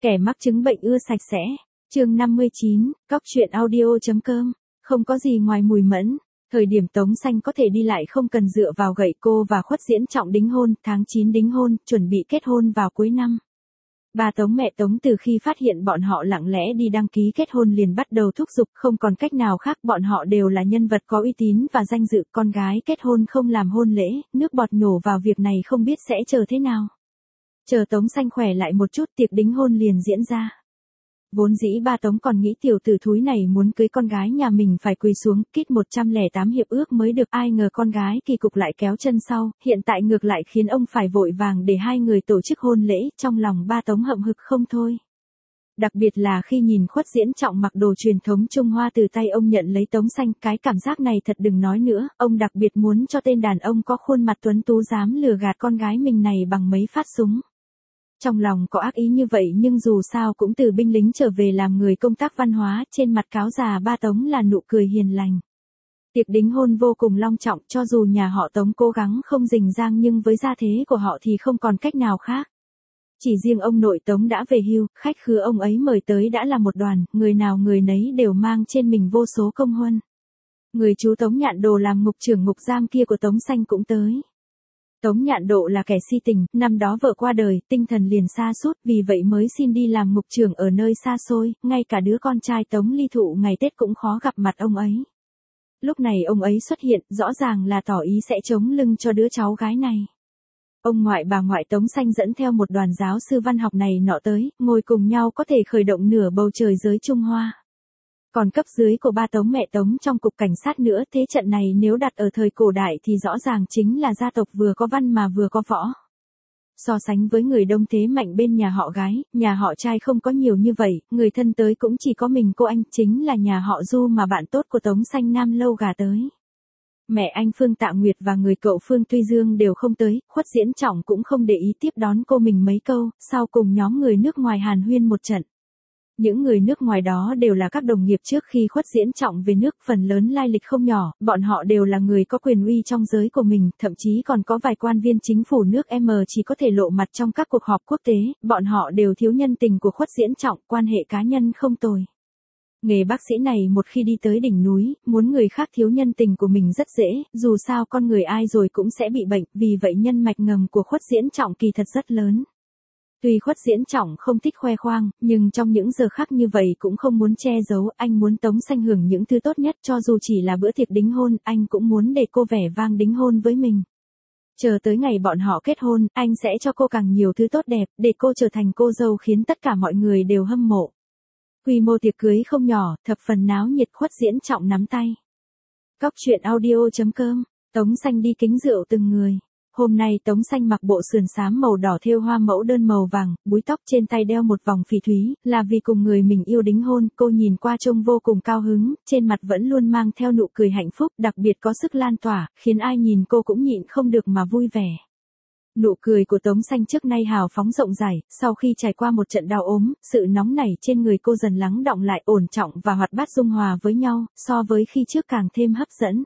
Kẻ mắc chứng bệnh ưa sạch sẽ. Chương 59, Cóc truyện audio.com. Không có gì ngoài mùi mẫn. Thời điểm Tống Xanh có thể đi lại không cần dựa vào gậy, cô và Khuất Diễn Trọng đính hôn, tháng 9 đính hôn, chuẩn bị kết hôn vào cuối năm. Bà Tống mẹ Tống từ khi phát hiện bọn họ lặng lẽ đi đăng ký kết hôn liền bắt đầu thúc giục, không còn cách nào khác, bọn họ đều là nhân vật có uy tín và danh dự, con gái kết hôn không làm hôn lễ, nước bọt nhổ vào việc này không biết sẽ chờ thế nào. Chờ Tống Xanh khỏe lại một chút, tiệc đính hôn liền diễn ra. Vốn dĩ ba Tống còn nghĩ tiểu tử thúi này muốn cưới con gái nhà mình phải quỳ xuống, kít 108 hiệp ước mới được, ai ngờ con gái kỳ cục lại kéo chân sau, hiện tại ngược lại khiến ông phải vội vàng để hai người tổ chức hôn lễ, trong lòng ba Tống hậm hực không thôi. Đặc biệt là khi nhìn Khuất Diễn Trọng mặc đồ truyền thống Trung Hoa từ tay ông nhận lấy Tống Xanh, cái cảm giác này thật đừng nói nữa, ông đặc biệt muốn cho tên đàn ông có khuôn mặt tuấn tú dám lừa gạt con gái mình này bằng mấy phát súng. Trong lòng có ác ý như vậy nhưng dù sao cũng từ binh lính trở về làm người công tác văn hóa, trên mặt cáo già ba Tống là nụ cười hiền lành. Tiệc đính hôn vô cùng long trọng, cho dù nhà họ Tống cố gắng không rình rang nhưng với gia thế của họ thì không còn cách nào khác. Chỉ riêng ông nội Tống đã về hưu, khách khứa ông ấy mời tới đã là một đoàn, người nào người nấy đều mang trên mình vô số công huân. Người chú Tống Nhạn Đồ làm ngục trưởng ngục giam kia của Tống Xanh cũng tới. Tống Nhạn Độ là kẻ si tình, năm đó vợ qua đời, tinh thần liền sa sút, vì vậy mới xin đi làm ngục trưởng ở nơi xa xôi, ngay cả đứa con trai Tống Ly Thụ ngày Tết cũng khó gặp mặt ông ấy. Lúc này ông ấy xuất hiện, rõ ràng là tỏ ý sẽ chống lưng cho đứa cháu gái này. Ông ngoại bà ngoại Tống Xanh dẫn theo một đoàn giáo sư văn học này nọ tới, ngồi cùng nhau có thể khởi động nửa bầu trời giới Trung Hoa. Còn cấp dưới của ba Tống mẹ Tống trong cục cảnh sát nữa, thế trận này nếu đặt ở thời cổ đại thì rõ ràng chính là gia tộc vừa có văn mà vừa có võ. So sánh với người đông thế mạnh bên nhà họ gái, nhà họ trai không có nhiều như vậy, người thân tới cũng chỉ có mình cô anh, chính là nhà họ Du mà bạn tốt của Tống Xanh Nam Lâu Gà tới. Mẹ anh Phương Tạ Nguyệt và người cậu Phương Tuy Dương đều không tới, Khuất Diễn Trọng cũng không để ý tiếp đón cô mình mấy câu, sau cùng nhóm người nước ngoài hàn huyên một trận. Những người nước ngoài đó đều là các đồng nghiệp trước khi Khuất Diễn Trọng về nước, phần lớn lai lịch không nhỏ, bọn họ đều là người có quyền uy trong giới của mình, thậm chí còn có vài quan viên chính phủ nước M chỉ có thể lộ mặt trong các cuộc họp quốc tế, bọn họ đều thiếu nhân tình của Khuất Diễn Trọng, quan hệ cá nhân không tồi. Nghề bác sĩ này một khi đi tới đỉnh núi, muốn người khác thiếu nhân tình của mình rất dễ, dù sao con người ai rồi cũng sẽ bị bệnh, vì vậy nhân mạch ngầm của Khuất Diễn Trọng kỳ thật rất lớn. Tuy Khuất Diễn Trọng không thích khoe khoang, nhưng trong những giờ khác như vậy cũng không muốn che giấu, anh muốn Tống Xanh hưởng những thứ tốt nhất, cho dù chỉ là bữa tiệc đính hôn, anh cũng muốn để cô vẻ vang đính hôn với mình. Chờ tới ngày bọn họ kết hôn, anh sẽ cho cô càng nhiều thứ tốt đẹp, để cô trở thành cô dâu khiến tất cả mọi người đều hâm mộ. Quy mô tiệc cưới không nhỏ, thập phần náo nhiệt. Khuất Diễn Trọng nắm tay. Cóc truyện audio.com. Tống Xanh đi kính rượu từng người. Hôm nay Tống Xanh mặc bộ sườn xám màu đỏ thêu hoa mẫu đơn màu vàng, búi tóc, trên tay đeo một vòng phỉ thúy, là vì cùng người mình yêu đính hôn, cô nhìn qua trông vô cùng cao hứng, trên mặt vẫn luôn mang theo nụ cười hạnh phúc, đặc biệt có sức lan tỏa, khiến ai nhìn cô cũng nhịn không được mà vui vẻ. Nụ cười của Tống Xanh trước nay hào phóng rộng rãi, sau khi trải qua một trận đau ốm, sự nóng nảy trên người cô dần lắng đọng lại, ổn trọng và hoạt bát dung hòa với nhau, so với khi trước càng thêm hấp dẫn.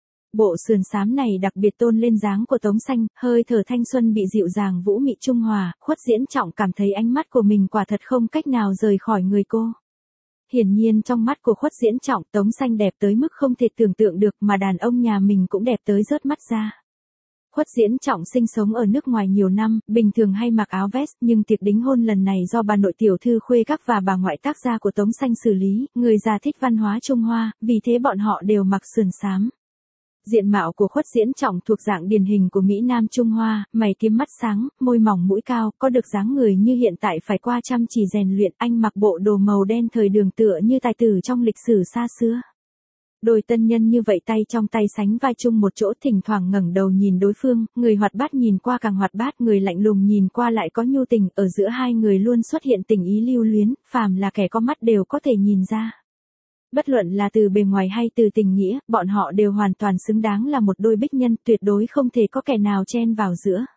Bộ sườn xám này đặc biệt tôn lên dáng của Tống Xanh, hơi thở thanh xuân bị dịu dàng vũ mị trung hòa, Khuất Diễn Trọng cảm thấy ánh mắt của mình quả thật không cách nào rời khỏi người cô. Hiển nhiên trong mắt của Khuất Diễn Trọng, Tống Xanh đẹp tới mức không thể tưởng tượng được, mà đàn ông nhà mình cũng đẹp tới rớt mắt ra. Khuất Diễn Trọng sinh sống ở nước ngoài nhiều năm, bình thường hay mặc áo vest, nhưng tiệc đính hôn lần này do bà nội tiểu thư khuê các và bà ngoại tác gia của Tống Xanh xử lý, người già thích văn hóa Trung Hoa, vì thế bọn họ đều mặc sườn xám. Diện mạo của Khuất Diễn Trọng thuộc dạng điển hình của Mỹ Nam Trung Hoa, mày kiếm mắt sáng, môi mỏng mũi cao, có được dáng người như hiện tại phải qua chăm chỉ rèn luyện, anh mặc bộ đồ màu đen thời đường tựa như tài tử trong lịch sử xa xưa. Đôi tân nhân như vậy tay trong tay sánh vai chung một chỗ, thỉnh thoảng ngẩng đầu nhìn đối phương, người hoạt bát nhìn qua càng hoạt bát, người lạnh lùng nhìn qua lại có nhu tình, ở giữa hai người luôn xuất hiện tình ý lưu luyến, phàm là kẻ có mắt đều có thể nhìn ra. Bất luận là từ bề ngoài hay từ tình nghĩa, bọn họ đều hoàn toàn xứng đáng là một đôi bích nhân, tuyệt đối không thể có kẻ nào chen vào giữa.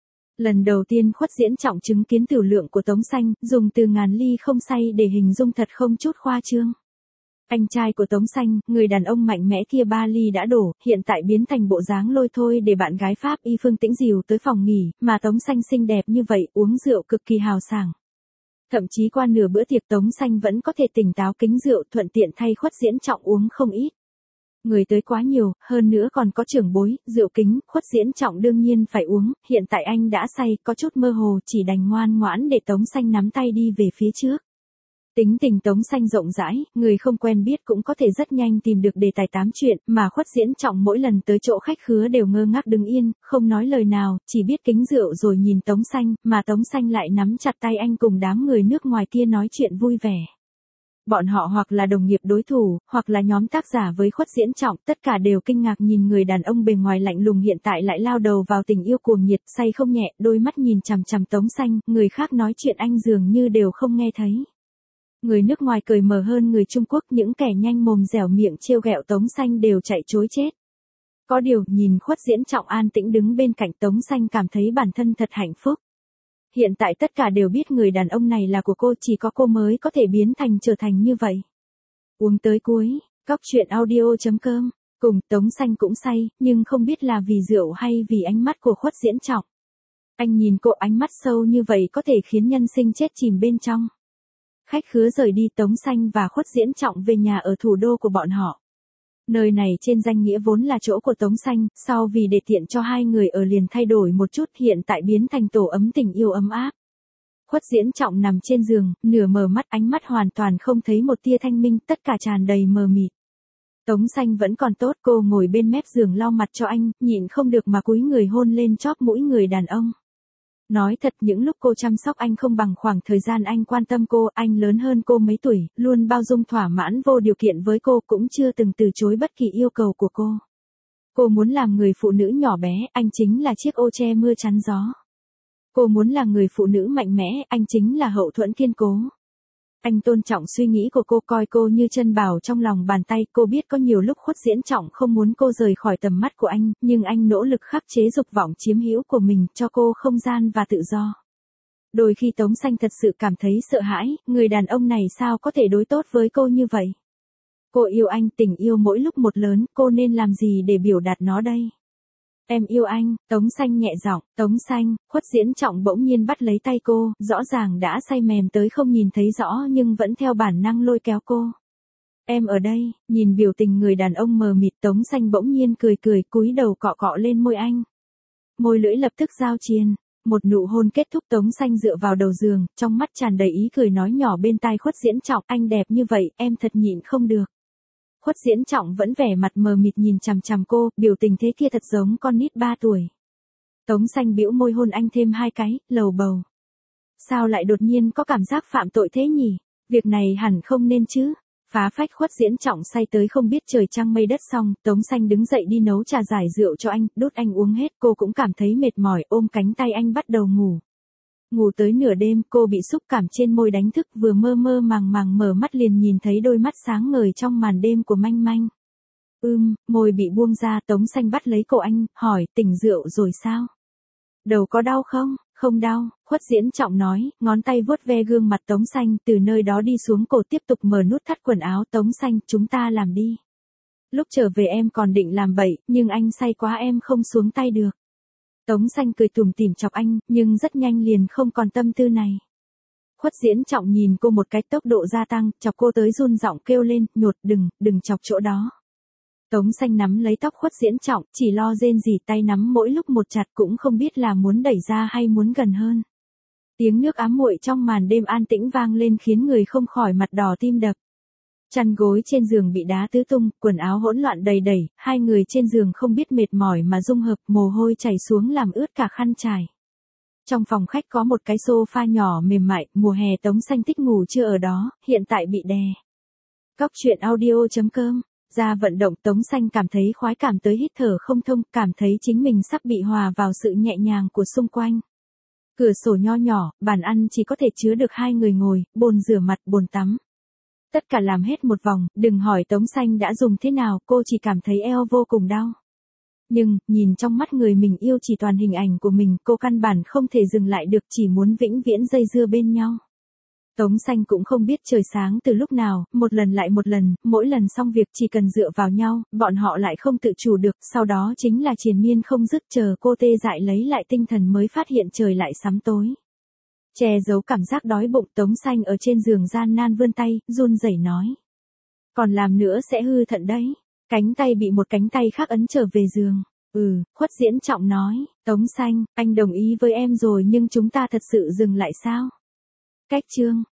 Lần đầu tiên Khuất Diễn Trọng chứng kiến tiểu lượng của Tống Xanh, dùng từ ngàn ly không say để hình dung thật không chút khoa trương. Anh trai của Tống Xanh, người đàn ông mạnh mẽ kia 3 ly đã đổ, hiện tại biến thành bộ dáng lôi thôi để bạn gái Pháp Y Phương Tĩnh dìu tới phòng nghỉ, mà Tống Xanh xinh đẹp như vậy, uống rượu cực kỳ hào sảng. Thậm chí qua nửa bữa tiệc Tống Xanh vẫn có thể tỉnh táo kính rượu thuận tiện thay Khuất Diễn Trọng uống không ít. Người tới quá nhiều, hơn nữa còn có trưởng bối, rượu kính, Khuất Diễn Trọng đương nhiên phải uống, hiện tại anh đã say, có chút mơ hồ, chỉ đành ngoan ngoãn để Tống Xanh nắm tay đi về phía trước. Tính tình Tống Xanh rộng rãi, người không quen biết cũng có thể rất nhanh tìm được đề tài tám chuyện, mà Khuất Diễn Trọng mỗi lần tới chỗ khách khứa đều ngơ ngác đứng yên, không nói lời nào, chỉ biết kính rượu rồi nhìn Tống Xanh, mà Tống Xanh lại nắm chặt tay anh cùng đám người nước ngoài kia nói chuyện vui vẻ. Bọn họ hoặc là đồng nghiệp đối thủ, hoặc là nhóm tác giả với Khuất Diễn Trọng, tất cả đều kinh ngạc nhìn người đàn ông bề ngoài lạnh lùng hiện tại lại lao đầu vào tình yêu cuồng nhiệt, say không nhẹ, đôi mắt nhìn chằm chằm Tống Xanh, người khác nói chuyện anh dường như đều không nghe thấy. Người nước ngoài cười mở hơn người Trung Quốc, những kẻ nhanh mồm dẻo miệng trêu ghẹo Tống Xanh đều chạy trối chết. Có điều, nhìn Khuất Diễn Trọng an tĩnh đứng bên cạnh Tống Xanh cảm thấy bản thân thật hạnh phúc. Hiện tại tất cả đều biết người đàn ông này là của cô, chỉ có cô mới có thể biến thành trở thành như vậy. Uống tới cuối, Cóc Truyện Audio.com, cùng Tống Xanh cũng say, nhưng không biết là vì rượu hay vì ánh mắt của Khuất Diễn Trọng. Anh nhìn cô, ánh mắt sâu như vậy có thể khiến nhân sinh chết chìm bên trong. Khách khứa rời đi, Tống Xanh và Khuất Diễn Trọng về nhà ở thủ đô của bọn họ. Nơi này trên danh nghĩa vốn là chỗ của Tống Xanh, sau vì để tiện cho hai người ở liền thay đổi một chút, hiện tại biến thành tổ ấm tình yêu ấm áp. Khuất Diễn Trọng nằm trên giường, nửa mở mắt, ánh mắt hoàn toàn không thấy một tia thanh minh, tất cả tràn đầy mờ mịt. Tống Xanh vẫn còn tốt, cô ngồi bên mép giường lau mặt cho anh, nhịn không được mà cúi người hôn lên chóp mũi người đàn ông. Nói thật, những lúc cô chăm sóc anh không bằng khoảng thời gian anh quan tâm cô, anh lớn hơn cô mấy tuổi, luôn bao dung thỏa mãn vô điều kiện với cô, cũng chưa từng từ chối bất kỳ yêu cầu của cô. Cô muốn làm người phụ nữ nhỏ bé, anh chính là chiếc ô che mưa chắn gió. Cô muốn là người phụ nữ mạnh mẽ, anh chính là hậu thuẫn kiên cố. Anh tôn trọng suy nghĩ của cô, coi cô như chân bảo trong lòng bàn tay. Cô biết có nhiều lúc Khuất Diễn Trọng không muốn cô rời khỏi tầm mắt của anh, nhưng anh nỗ lực khắc chế dục vọng chiếm hữu của mình, cho cô không gian và tự do. Đôi khi Tống Xanh thật sự cảm thấy sợ hãi, người đàn ông này sao có thể đối tốt với cô như vậy? Cô yêu anh, tình yêu mỗi lúc một lớn, cô nên làm gì để biểu đạt nó đây? Em yêu anh, Tống Xanh nhẹ giọng. Tống Xanh, Khuất Diễn Trọng bỗng nhiên bắt lấy tay cô, rõ ràng đã say mềm tới không nhìn thấy rõ nhưng vẫn theo bản năng lôi kéo cô. Em ở đây, nhìn biểu tình người đàn ông mờ mịt, Tống Xanh bỗng nhiên cười cười, cúi đầu cọ cọ lên môi anh. Môi lưỡi lập tức giao triền, một nụ hôn kết thúc. Tống Xanh dựa vào đầu giường, trong mắt tràn đầy ý cười nói nhỏ bên tai Khuất Diễn Trọng, anh đẹp như vậy, em thật nhịn không được. Khuất Diễn Trọng vẫn vẻ mặt mờ mịt nhìn chằm chằm cô, biểu tình thế kia thật giống con nít 3 tuổi. Tống Xanh bĩu môi hôn anh thêm 2 cái, lầu bầu. Sao lại đột nhiên có cảm giác phạm tội thế nhỉ? Việc này hẳn không nên chứ. Phá phách. Khuất Diễn Trọng say tới không biết trời trăng mây đất xong, Tống Xanh đứng dậy đi nấu trà giải rượu cho anh, đút anh uống hết, cô cũng cảm thấy mệt mỏi, ôm cánh tay anh bắt đầu ngủ. Ngủ tới nửa đêm, cô bị xúc cảm trên môi đánh thức, vừa mơ mơ màng màng mở mắt liền nhìn thấy đôi mắt sáng ngời trong màn đêm của Manh Manh. Môi bị buông ra, Tống Xanh bắt lấy cổ anh, hỏi, tỉnh rượu rồi sao? Đầu có đau không? Không đau, Khuất Diễn Trọng nói, ngón tay vuốt ve gương mặt Tống Xanh, từ nơi đó đi xuống cổ tiếp tục mở nút thắt quần áo. Tống Xanh, chúng ta làm đi. Lúc trở về em còn định làm bậy, nhưng anh say quá em không xuống tay được. Tống Xanh cười tủm tỉm chọc anh, nhưng rất nhanh liền không còn tâm tư này. Khuất Diễn Trọng nhìn cô một cái, tốc độ gia tăng, chọc cô tới run giọng kêu lên, nhột, đừng chọc chỗ đó. Tống Xanh nắm lấy tóc Khuất Diễn Trọng, chỉ lo rên rỉ, tay nắm mỗi lúc một chặt, cũng không biết là muốn đẩy ra hay muốn gần hơn. Tiếng nước ám muội trong màn đêm an tĩnh vang lên khiến người không khỏi mặt đỏ tim đập. Chăn gối trên giường bị đá tứ tung, quần áo hỗn loạn đầy đẩy, hai người trên giường không biết mệt mỏi mà dung hợp, mồ hôi chảy xuống làm ướt cả khăn trải. Trong phòng khách có một cái sofa nhỏ mềm mại, mùa hè Tống Xanh thích ngủ chưa ở đó, hiện tại bị đè. Cóc Truyện Audio.com, ra vận động. Tống Xanh cảm thấy khoái cảm tới hít thở không thông, cảm thấy chính mình sắp bị hòa vào sự nhẹ nhàng của xung quanh. Cửa sổ nho nhỏ, bàn ăn chỉ có thể chứa được 2 người ngồi, bồn rửa mặt, bồn tắm. Tất cả làm hết một vòng, đừng hỏi Tống Xanh đã dùng thế nào, cô chỉ cảm thấy eo vô cùng đau. Nhưng, nhìn trong mắt người mình yêu chỉ toàn hình ảnh của mình, cô căn bản không thể dừng lại được, chỉ muốn vĩnh viễn dây dưa bên nhau. Tống Xanh cũng không biết trời sáng từ lúc nào, một lần lại một lần, mỗi lần xong việc chỉ cần dựa vào nhau, bọn họ lại không tự chủ được, sau đó chính là triền miên không dứt, chờ cô tê dại lấy lại tinh thần mới phát hiện trời lại sắm tối. Che giấu cảm giác đói bụng, Tống Xanh ở trên giường gian nan vươn tay, run rẩy nói. Còn làm nữa sẽ hư thận đấy. Cánh tay bị một cánh tay khác ấn trở về giường. Khuất Diễn Trọng nói, Tống Xanh, anh đồng ý với em rồi nhưng chúng ta thật sự dừng lại sao? Cách chương